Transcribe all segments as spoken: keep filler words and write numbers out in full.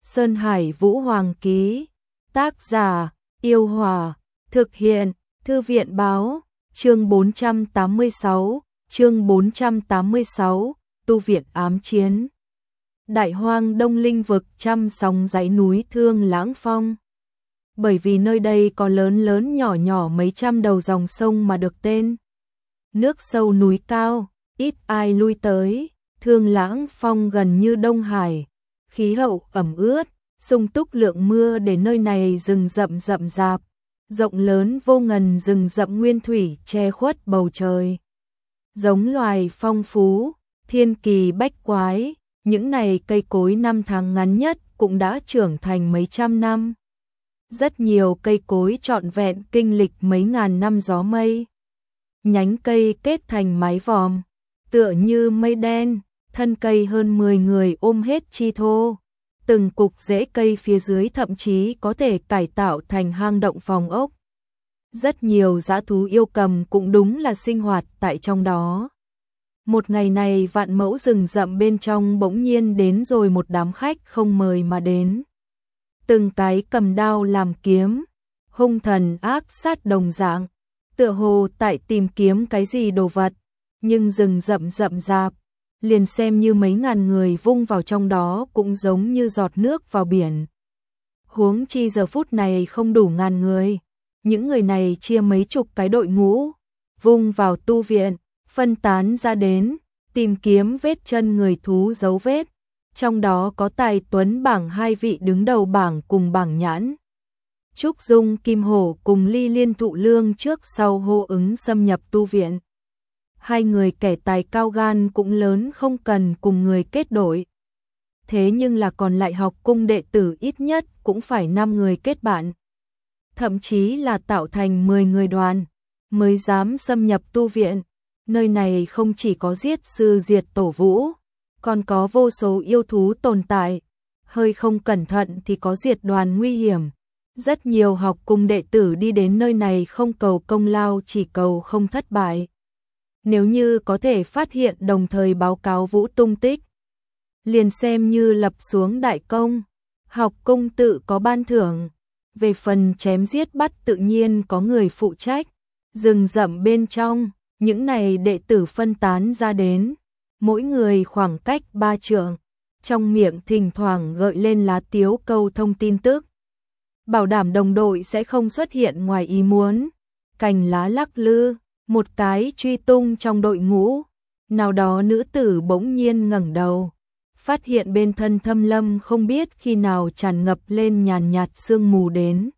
Sơn Hải Vũ Hoàng ký. Tác giả: Yêu Hòa. Thực hiện: Thư viện Báo. Chương bốn trăm tám mươi sáu. Chương bốn trăm tám mươi sáu. Tu viện ám chiến. Đại hoang Đông Linh vực trăm sóng dãy núi Thương Lãng Phong. Bởi vì nơi đây có lớn lớn nhỏ nhỏ mấy trăm đầu dòng sông mà được tên. Nước sâu núi cao, ít ai lui tới. Thương Lãng Phong gần như Đông Hải, khí hậu ẩm ướt, sung túc lượng mưa để nơi này rừng rậm rậm rạp, rộng lớn vô ngần rừng rậm nguyên thủy che khuất bầu trời. Giống loài phong phú, thiên kỳ bách quái, những này cây cối năm tháng ngắn nhất cũng đã trưởng thành mấy trăm năm. Rất nhiều cây cối trọn vẹn kinh lịch mấy ngàn năm gió mây. Nhánh cây kết thành mái vòm, tựa như mây đen, thân cây hơn mười người ôm hết chi thô. Từng cục rễ cây phía dưới thậm chí có thể cải tạo thành hang động phòng ốc. Rất nhiều dã thú yêu cầm cũng đúng là sinh hoạt tại trong đó. Một ngày này vạn mẫu rừng rậm bên trong bỗng nhiên đến rồi một đám khách không mời mà đến. Từng cái cầm đao làm kiếm, hung thần ác sát đồng dạng, tựa hồ tại tìm kiếm cái gì đồ vật, nhưng rừng rậm rậm rạp, liền xem như mấy ngàn người vung vào trong đó cũng giống như giọt nước vào biển. Huống chi giờ phút này không đủ ngàn người, những người này chia mấy chục cái đội ngũ, vung vào tu viện, phân tán ra đến, tìm kiếm vết chân người thú dấu vết. Trong đó có Tài Tuấn bảng hai vị đứng đầu bảng cùng bảng nhãn. Trúc Dung Kim Hổ cùng Ly Liên Thụ Lương trước sau hô ứng xâm nhập tu viện. Hai người kẻ tài cao gan cũng lớn không cần cùng người kết đội. Thế nhưng là còn lại học cung đệ tử ít nhất cũng phải năm người kết bạn. Thậm chí là tạo thành mười người đoàn mới dám xâm nhập tu viện. Nơi này không chỉ có giết sư diệt tổ vũ, còn có vô số yêu thú tồn tại, hơi không cẩn thận thì có diệt đoàn nguy hiểm. Rất nhiều học cung đệ tử đi đến nơi này không cầu công lao, chỉ cầu không thất bại. Nếu như có thể phát hiện đồng thời báo cáo vũ tung tích, liền xem như lập xuống đại công. Học cung tự có ban thưởng, về phần chém giết bắt tự nhiên có người phụ trách. Rừng rậm bên trong, những này đệ tử phân tán ra đến, mỗi người khoảng cách ba trượng, trong miệng thỉnh thoảng gợi lên lá tiếu câu thông tin tức. Bảo đảm đồng đội sẽ không xuất hiện ngoài ý muốn. Cành lá lắc lư, một cái truy tung trong đội ngũ. Nào đó nữ tử bỗng nhiên ngẩng đầu, phát hiện bên thân Thâm Lâm không biết khi nào tràn ngập lên nhàn nhạt sương mù đến.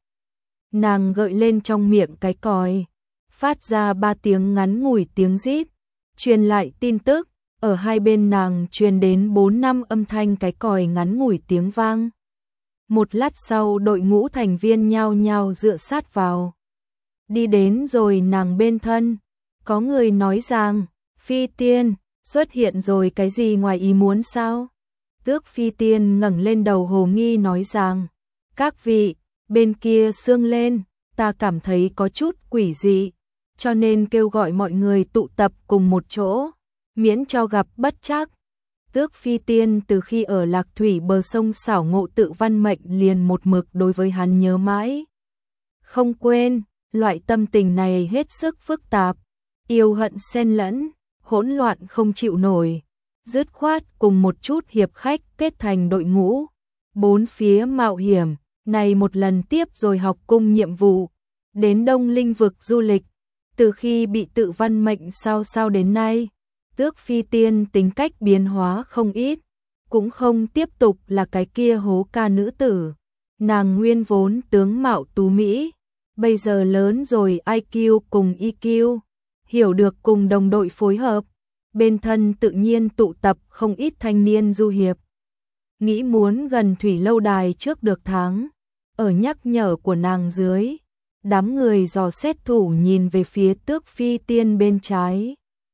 Nàng gợi lên trong miệng cái còi, phát ra ba tiếng ngắn ngủi tiếng rít, truyền lại tin tức. Ở hai bên nàng truyền đến bốn năm âm thanh cái còi ngắn ngủi tiếng vang. Một lát sau đội ngũ thành viên nhao nhao dựa sát vào. Đi đến rồi nàng bên thân, có người nói rằng, Phi Tiên, xuất hiện rồi cái gì ngoài ý muốn sao? Tước Phi Tiên ngẩng lên đầu hồ nghi nói rằng, các vị, bên kia sương lên, ta cảm thấy có chút quỷ dị, cho nên kêu gọi mọi người tụ tập cùng một chỗ, miễn cho gặp bất trắc. Tước Phi Tiên từ khi ở Lạc Thủy bờ sông xảo ngộ tự văn mệnh liền một mực đối với hắn nhớ mãi. Không quên, loại tâm tình này hết sức phức tạp, yêu hận xen lẫn, hỗn loạn không chịu nổi. Dứt khoát cùng một chút hiệp khách kết thành đội ngũ, bốn phía mạo hiểm, này một lần tiếp rồi học cung nhiệm vụ, đến Đông Linh vực du lịch. Từ khi bị tự văn mệnh sao sao đến nay, Tước Phi Tiên tính cách biến hóa không ít, cũng không tiếp tục là cái kia hố ca nữ tử. Nàng nguyên vốn tướng mạo tú mỹ, bây giờ lớn rồi i kiu cùng i kiu, hiểu được cùng đồng đội phối hợp, bên thân tự nhiên tụ tập không ít thanh niên du hiệp. Nghĩ muốn gần thủy lâu đài trước được tháng, ở nhắc nhở của nàng dưới, đám người dò xét thủ nhìn về phía Tước Phi Tiên bên trái.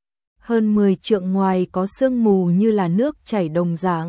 Hơn mười trượng ngoài có sương mù như là nước chảy đồng dạng,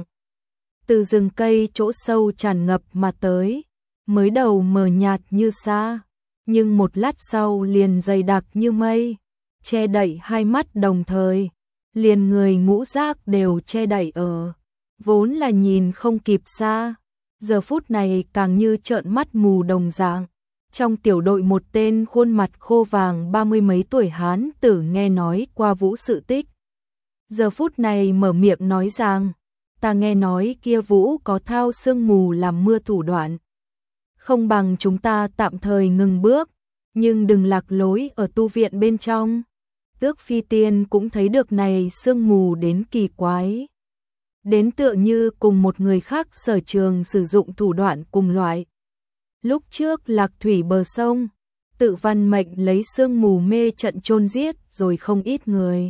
từ rừng cây chỗ sâu tràn ngập mà tới, mới đầu mờ nhạt như xa, nhưng một lát sau liền dày đặc như mây, che đậy hai mắt đồng thời, liền người ngũ giác đều che đậy ở, vốn là nhìn không kịp xa, giờ phút này càng như trợn mắt mù đồng dạng. Trong tiểu đội một tên khuôn mặt khô vàng ba mươi mấy tuổi hán tử nghe nói qua Vũ sự tích. Giờ phút này mở miệng nói rằng, ta nghe nói kia Vũ có thao sương mù làm mưa thủ đoạn. Không bằng chúng ta tạm thời ngừng bước, nhưng đừng lạc lối ở tu viện bên trong. Tước Phi Tiên cũng thấy được này sương mù đến kỳ quái. Đến tựa như cùng một người khác sở trường sử dụng thủ đoạn cùng loại. Lúc trước Lạc Thủy bờ sông, Tự Văn Mệnh lấy sương mù mê trận chôn giết rồi không ít người.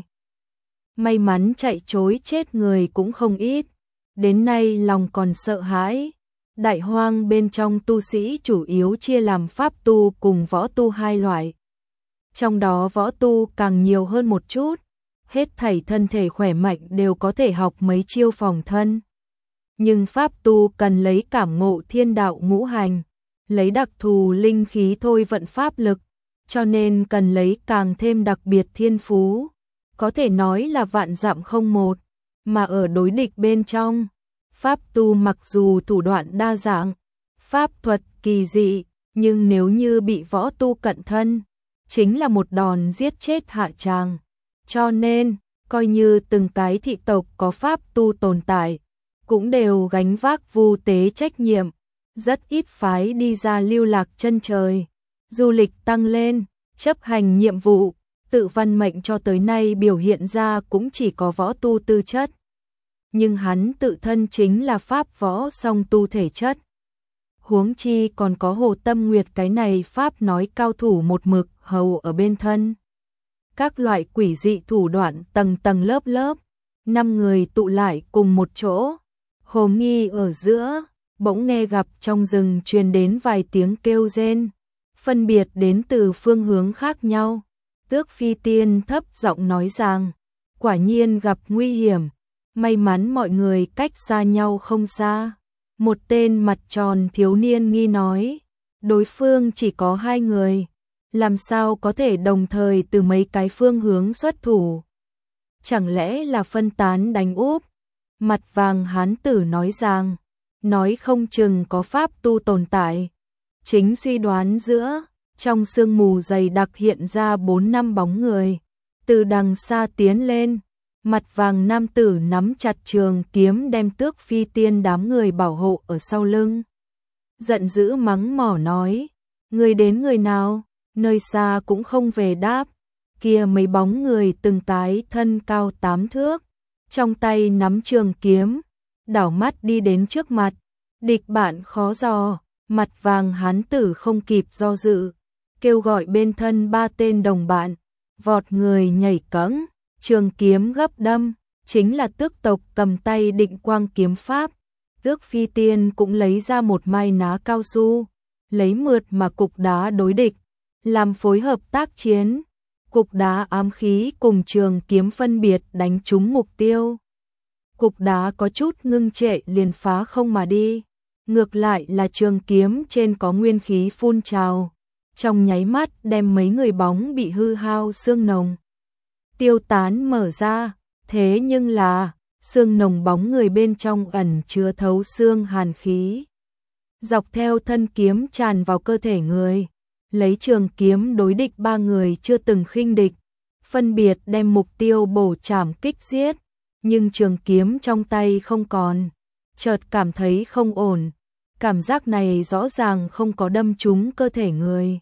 May mắn chạy trối chết người cũng không ít. Đến nay lòng còn sợ hãi. Đại hoang bên trong tu sĩ chủ yếu chia làm pháp tu cùng võ tu hai loại. Trong đó võ tu càng nhiều hơn một chút. Hết thảy thân thể khỏe mạnh đều có thể học mấy chiêu phòng thân. Nhưng pháp tu cần lấy cảm ngộ thiên đạo ngũ hành, lấy đặc thù linh khí thôi vận pháp lực, cho nên cần lấy càng thêm đặc biệt thiên phú. Có thể nói là vạn dặm không một, mà ở đối địch bên trong, pháp tu mặc dù thủ đoạn đa dạng, pháp thuật kỳ dị, nhưng nếu như bị võ tu cận thân, chính là một đòn giết chết hạ tràng. Cho nên, coi như từng cái thị tộc có pháp tu tồn tại, cũng đều gánh vác vu tế trách nhiệm, rất ít phái đi ra lưu lạc chân trời, du lịch tăng lên, chấp hành nhiệm vụ. Tự Văn Mệnh cho tới nay biểu hiện ra cũng chỉ có võ tu tư chất. Nhưng hắn tự thân chính là pháp võ song tu thể chất. Huống chi còn có Hồ Tâm Nguyệt cái này pháp nói cao thủ một mực hầu ở bên thân. Các loại quỷ dị thủ đoạn tầng tầng lớp lớp, năm người tụ lại cùng một chỗ. Hồ nghi ở giữa, bỗng nghe gặp trong rừng truyền đến vài tiếng kêu rên, phân biệt đến từ phương hướng khác nhau. Tước Phi Tiên thấp giọng nói rằng, quả nhiên gặp nguy hiểm, may mắn mọi người cách xa nhau không xa. Một tên mặt tròn thiếu niên nghi nói, đối phương chỉ có hai người, làm sao có thể đồng thời từ mấy cái phương hướng xuất thủ. Chẳng lẽ là phân tán đánh úp? Mặt vàng hán tử nói rằng, nói không chừng có pháp tu tồn tại. Chính suy đoán giữa, trong sương mù dày đặc hiện ra bốn năm bóng người, từ đằng xa tiến lên, mặt vàng nam tử nắm chặt trường kiếm đem Tước Phi Tiên đám người bảo hộ ở sau lưng. Giận dữ mắng mỏ nói, người đến người nào, nơi xa cũng không về đáp, kia mấy bóng người từng cái thân cao tám thước, trong tay nắm trường kiếm, đảo mắt đi đến trước mặt, địch bạn khó dò, mặt vàng hán tử không kịp do dự. Kêu gọi bên thân ba tên đồng bạn, vọt người nhảy cẫng, trường kiếm gấp đâm, chính là tước tộc cầm tay định quang kiếm pháp. Tước Phi Tiên cũng lấy ra một mai ná cao su, lấy mượt mà cục đá đối địch, làm phối hợp tác chiến. Cục đá ám khí cùng trường kiếm phân biệt đánh trúng mục tiêu. Cục đá có chút ngưng trệ liền phá không mà đi, ngược lại là trường kiếm trên có nguyên khí phun trào. Trong nháy mắt đem mấy người bóng bị hư hao xương nồng tiêu tán mở ra, thế nhưng là xương nồng bóng người bên trong ẩn chứa thấu xương hàn khí. Dọc theo thân kiếm tràn vào cơ thể người, lấy trường kiếm đối địch ba người chưa từng khinh địch, phân biệt đem mục tiêu bổ chảm kích giết, nhưng trường kiếm trong tay không còn, chợt cảm thấy không ổn, cảm giác này rõ ràng không có đâm trúng cơ thể người.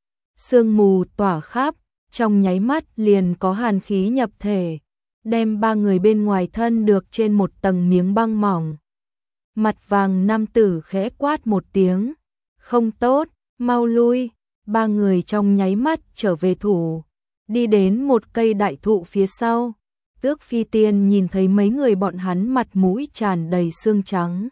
Sương mù tỏa khắp, trong nháy mắt liền có hàn khí nhập thể, đem ba người bên ngoài thân được trên một tầng miếng băng mỏng. Mặt vàng nam tử khẽ quát một tiếng, không tốt, mau lui. Ba người trong nháy mắt trở về thủ, đi đến một cây đại thụ phía sau. Tước Phi Tiên nhìn thấy mấy người bọn hắn mặt mũi tràn đầy xương trắng,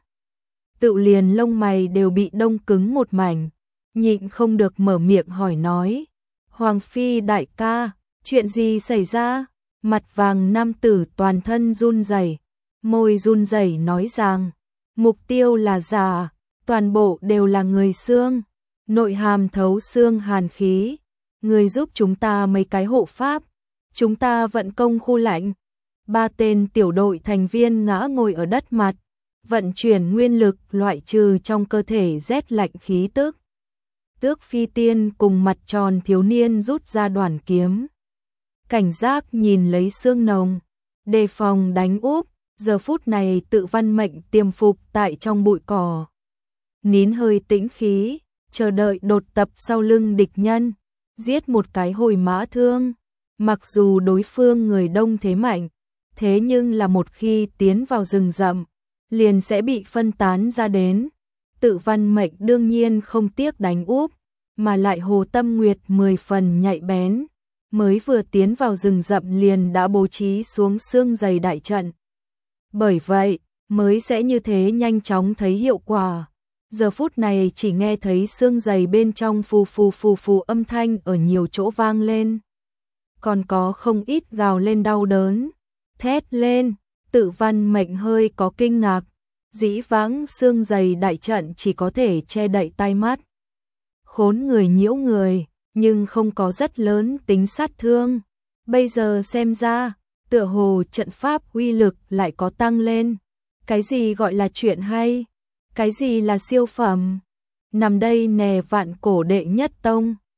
tự liền lông mày đều bị đông cứng một mảnh, nhịn không được mở miệng hỏi nói, Hoàng Phi đại ca, chuyện gì xảy ra? Mặt vàng nam tử toàn thân run rẩy, môi run rẩy nói rằng, mục tiêu là giả, toàn bộ đều là người xương, nội hàm thấu xương hàn khí, người giúp chúng ta mấy cái hộ pháp, chúng ta vận công khu lạnh. Ba tên tiểu đội thành viên ngã ngồi ở đất mặt, vận chuyển nguyên lực loại trừ trong cơ thể rét lạnh khí tức. Tước Phi Tiên cùng mặt tròn thiếu niên rút ra đoàn kiếm. Cảnh giác nhìn lấy Sương Nồng, đề phòng đánh úp, giờ phút này tự văn mệnh tiềm phục tại trong bụi cỏ. Nín hơi tĩnh khí, chờ đợi đột tập sau lưng địch nhân, giết một cái hồi mã thương. Mặc dù đối phương người đông thế mạnh, thế nhưng là một khi tiến vào rừng rậm, liền sẽ bị phân tán ra đến. Tự văn mệnh đương nhiên không tiếc đánh úp, mà lại Hồ Tâm Nguyệt mười phần nhạy bén, mới vừa tiến vào rừng rậm liền đã bố trí xuống xương dày đại trận. Bởi vậy, mới sẽ như thế nhanh chóng thấy hiệu quả. Giờ phút này chỉ nghe thấy xương dày bên trong phù phù phù phù âm thanh ở nhiều chỗ vang lên. Còn có không ít gào lên đau đớn, thét lên, tự văn mệnh hơi có kinh ngạc. Dĩ vãng xương dày đại trận chỉ có thể che đậy tai mắt, khốn người nhiễu người, nhưng không có rất lớn tính sát thương. Bây giờ xem ra, tựa hồ trận pháp uy lực lại có tăng lên. Cái gì gọi là chuyện hay? Cái gì là siêu phẩm? Nằm đây nè vạn cổ đệ nhất tông,